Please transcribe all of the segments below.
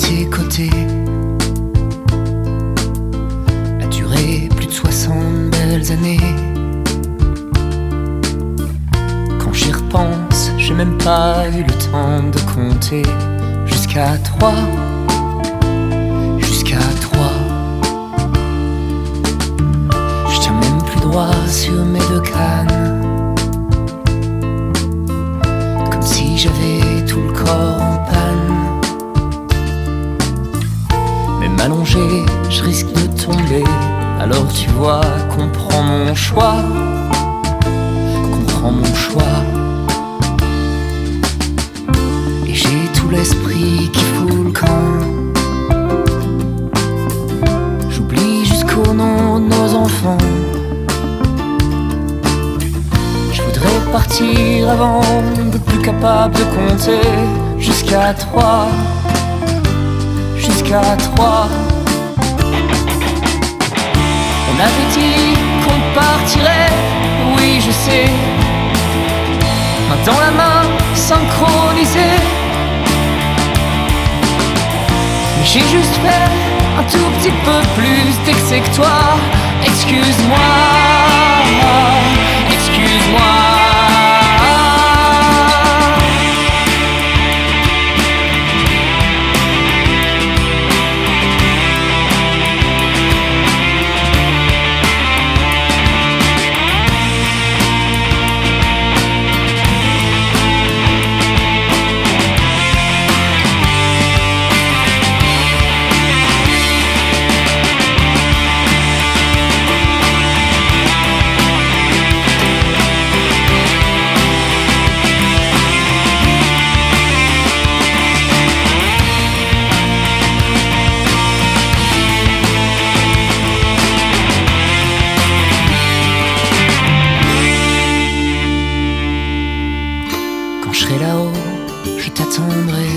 tes côtés a duré plus de 60 belles années. Quand j'y repense, j'ai même pas eu le temps de compter jusqu'à 3. Jusqu'à 3. Je tiens même plus droit sur mes deux cannes, comme si j'avais tout le corps en panne. Même allongé, je risque de tomber. Alors tu vois, comprends mon choix. Comprends mon choix. Et j'ai tout l'esprit qui fout le camp. J'oublie jusqu'au nom de nos enfants. Je voudrais partir avant d'être plus capable de compter jusqu'à 3. Jusqu'à 3. On avait dit qu'on partirait, oui je sais, main dans la main, synchronisée. Mais j'ai juste fait un tout petit peu plus d'excès que toi. Excuse-moi, excuse-moi. Quand je serai là-haut, je t'attendrai.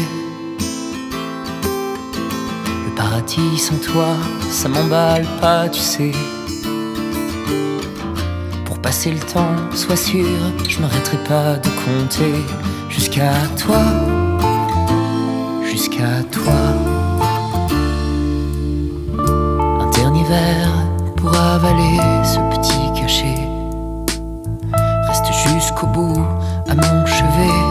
Le paradis sans toi, ça m'emballe pas, tu sais. Pour passer le temps, sois sûr, je m'arrêterai pas de compter jusqu'à toi. Jusqu'à toi. Un dernier verre pour avaler ce petit cachet. Reste jusqu'au bout à mon chevet.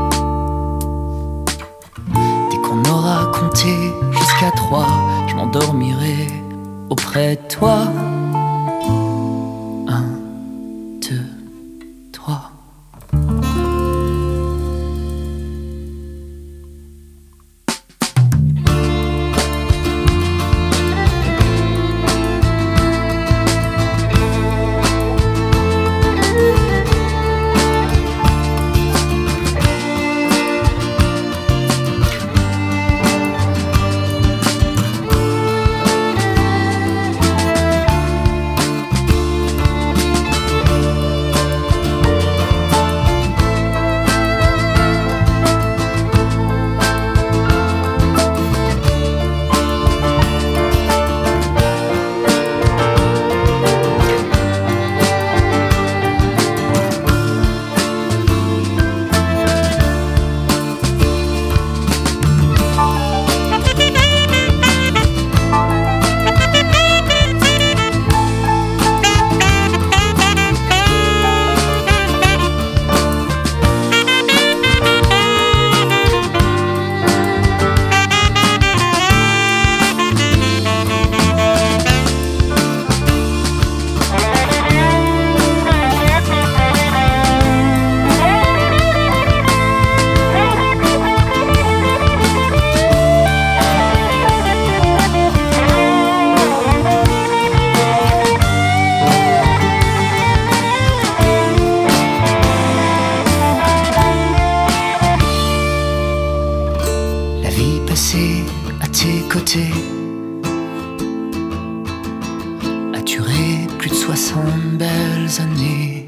Dès qu'on aura compté jusqu'à 3, je m'endormirai auprès de toi. 1, 2, 3. À tes côtés a duré plus de 60 belles années.